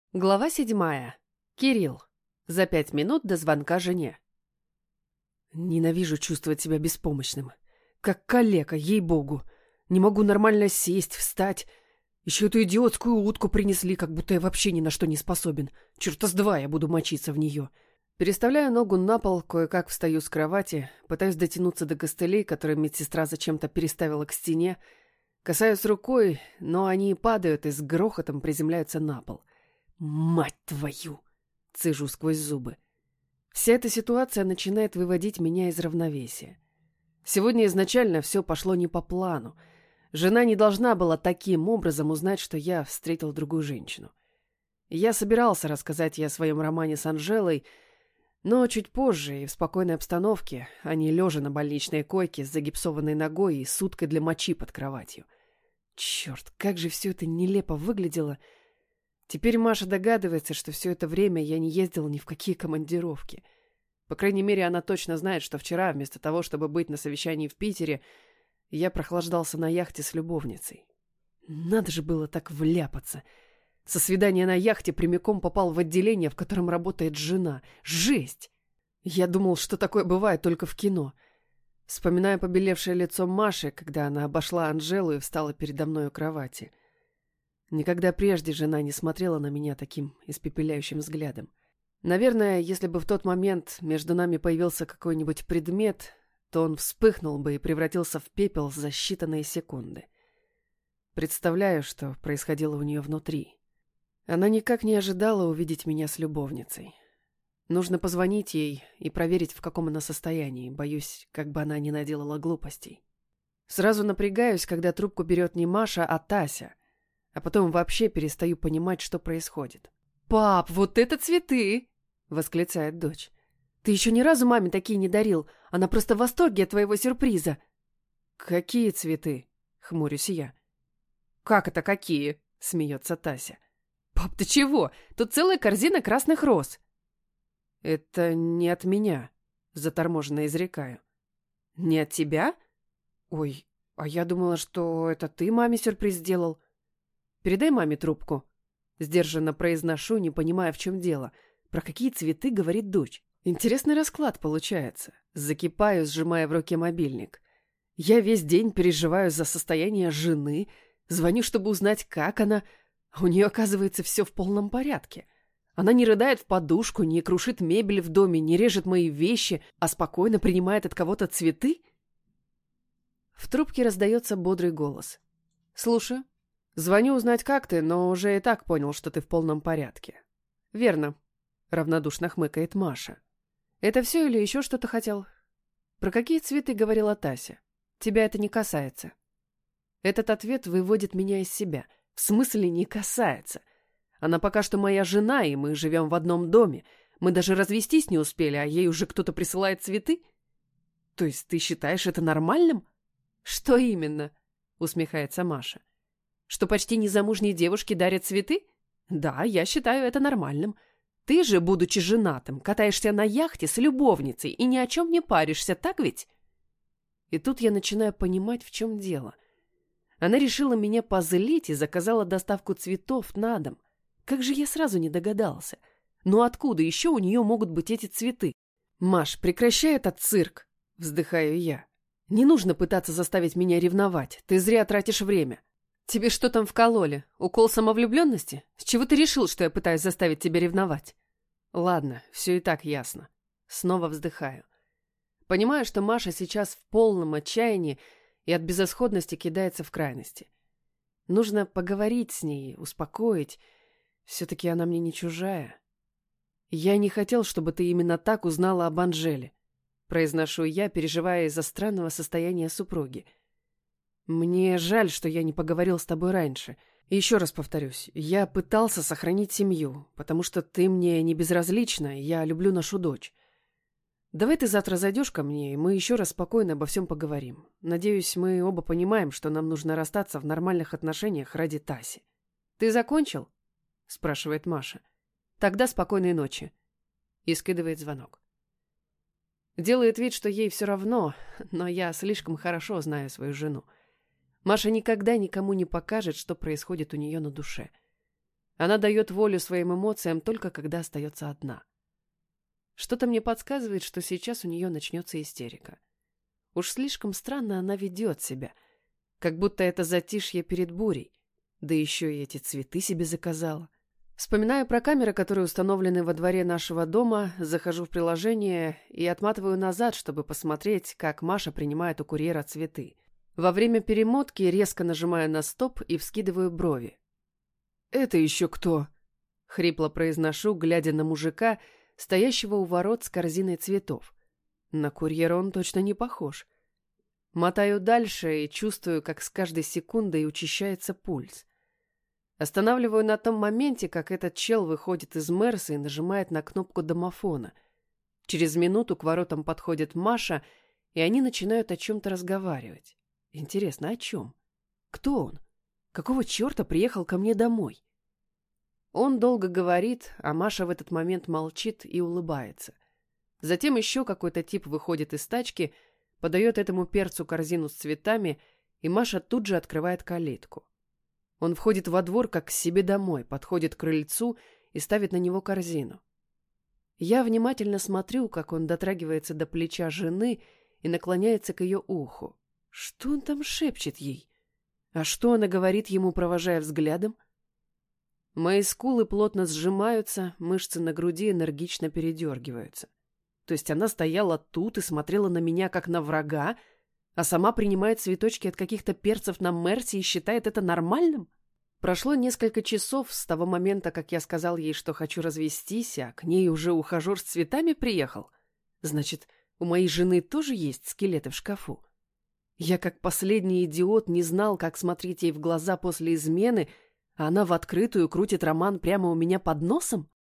Глава 7. Кирилл. За 5 минут до звонка жене. Ненавижу чувствовать себя беспомощным. Как калека, ей-богу. Не могу нормально сесть, встать. Еще эту идиотскую утку принесли, как будто я вообще ни на что не способен. Черта с два я буду мочиться в нее. Переставляю ногу на пол, кое-как встаю с кровати, пытаюсь дотянуться до костылей, которые медсестра зачем-то переставила к стене. Касаюсь рукой, но они падают и с грохотом приземляются на пол. «Мать твою!» — цежу сквозь зубы. Вся эта ситуация начинает выводить меня из равновесия. Сегодня изначально все пошло не по плану. Жена не должна была таким образом узнать, что я встретил другую женщину. Я собирался рассказать ей о своем романе с Анжелой, но чуть позже и в спокойной обстановке, а не лежа на больничной койке с загипсованной ногой и с уткой для мочи под кроватью. Черт, как же все это нелепо выглядело. Теперь Маша догадывается, что все это время я не ездил ни в какие командировки. По крайней мере, она точно знает, что вчера, вместо того, чтобы быть на совещании в Питере, я прохлаждался на яхте с любовницей. Надо же было так вляпаться. Со свидания на яхте прямиком попал в отделение, в котором работает жена. Жесть! Я думал, что такое бывает только в кино. Вспоминаю побелевшее лицо Маши, когда она обошла Анжелу и встала передо мной у кровати. Никогда прежде жена не смотрела на меня таким испепеляющим взглядом. Наверное, если бы в тот момент между нами появился какой-нибудь предмет, то он вспыхнул бы и превратился в пепел за считанные секунды. Представляю, что происходило у нее внутри. Она никак не ожидала увидеть меня с любовницей. Нужно позвонить ей и проверить, в каком она состоянии. Боюсь, как бы она не наделала глупостей. Сразу напрягаюсь, когда трубку берет не Маша, а Тася. А потом вообще перестаю понимать, что происходит. «Пап, вот это цветы!» — восклицает дочь. «Ты еще ни разу маме такие не дарил. Она просто в восторге от твоего сюрприза». «Какие цветы?» — хмурюсь я. «Как это какие?» — смеется Тася. «Пап, ты чего? Тут целая корзина красных роз». «Это не от меня», — заторможенно изрекаю. «Не от тебя? Ой, а я думала, что это ты маме сюрприз сделал. Передай маме трубку». Сдержанно произношу, не понимая, в чем дело. Про какие цветы говорит дочь. Интересный расклад получается. Закипаю, сжимая в руке мобильник. Я весь день переживаю за состояние жены, звоню, чтобы узнать, как она, а у нее, оказывается, все в полном порядке. Она не рыдает в подушку, не крушит мебель в доме, не режет мои вещи, а спокойно принимает от кого-то цветы. В трубке раздается бодрый голос. «Слушаю. Звоню узнать, как ты, но уже и так понял, что ты в полном порядке». «Верно», — равнодушно хмыкает Маша. «Это все или еще что-то хотел?» «Про какие цветы говорила Тася? Тебя это не касается». Этот ответ выводит меня из себя. В смысле не касается? Она пока что моя жена, и мы живем в одном доме. Мы даже развестись не успели, а ей уже кто-то присылает цветы? То есть ты считаешь это нормальным? Что именно? Усмехается Маша. Что почти незамужние девушки дарят цветы? Да, я считаю это нормальным. Ты же, будучи женатым, катаешься на яхте с любовницей и ни о чем не паришься, так ведь? И тут я начинаю понимать, в чем дело. Она решила меня позлить и заказала доставку цветов на дом. Как же я сразу не догадался? Но откуда еще у нее могут быть эти цветы? Маш, прекращай этот цирк, вздыхаю я. Не нужно пытаться заставить меня ревновать. Ты зря тратишь время. Тебе что там вкололи? Укол самовлюбленности? С чего ты решил, что я пытаюсь заставить тебя ревновать? Ладно, все и так ясно. Снова вздыхаю. Понимаю, что Маша сейчас в полном отчаянии и от безысходности кидается в крайности. Нужно поговорить с ней, успокоить. Все-таки она мне не чужая. Я не хотел, чтобы ты именно так узнала об Анжеле, произношу я, переживая из-за странного состояния супруги. Мне жаль, что я не поговорил с тобой раньше. И еще раз повторюсь, я пытался сохранить семью, потому что ты мне не безразлична, и я люблю нашу дочь. Давай ты завтра зайдешь ко мне, и мы еще раз спокойно обо всем поговорим. Надеюсь, мы оба понимаем, что нам нужно расстаться в нормальных отношениях ради Таси. Ты закончил? Спрашивает Маша. Тогда спокойной ночи. И скидывает звонок. Делает вид, что ей все равно, но я слишком хорошо знаю свою жену. Маша никогда никому не покажет, что происходит у нее на душе. Она дает волю своим эмоциям только когда остается одна. Что-то мне подсказывает, что сейчас у нее начнется истерика. Уж слишком странно она ведет себя, как будто это затишье перед бурей, да еще и эти цветы себе заказала. Вспоминаю про камеры, которые установлены во дворе нашего дома, захожу в приложение и отматываю назад, чтобы посмотреть, как Маша принимает у курьера цветы. Во время перемотки резко нажимаю на стоп и вскидываю брови. «Это еще кто?» — хрипло произношу, глядя на мужика, стоящего у ворот с корзиной цветов. На курьера он точно не похож. Мотаю дальше и чувствую, как с каждой секундой учащается пульс. Останавливаю на том моменте, как этот чел выходит из Мерса и нажимает на кнопку домофона. Через минуту к воротам подходит Маша, и они начинают о чем-то разговаривать. Интересно, о чем? Кто он? Какого черта приехал ко мне домой? Он долго говорит, а Маша в этот момент молчит и улыбается. Затем еще какой-то тип выходит из тачки, подает этому перцу корзину с цветами, и Маша тут же открывает калитку. Он входит во двор, как к себе домой, подходит к крыльцу и ставит на него корзину. Я внимательно смотрю, как он дотрагивается до плеча жены и наклоняется к ее уху. Что он там шепчет ей? А что она говорит ему, провожая взглядом? Мои скулы плотно сжимаются, мышцы на груди энергично передергиваются. То есть она стояла тут и смотрела на меня, как на врага, а сама принимает цветочки от каких-то перцев на Мерсе и считает это нормальным? Прошло несколько часов с того момента, как я сказал ей, что хочу развестись, а к ней уже ухажер с цветами приехал. Значит, у моей жены тоже есть скелеты в шкафу? Я, как последний идиот, не знал, как смотреть ей в глаза после измены, а она в открытую крутит роман прямо у меня под носом?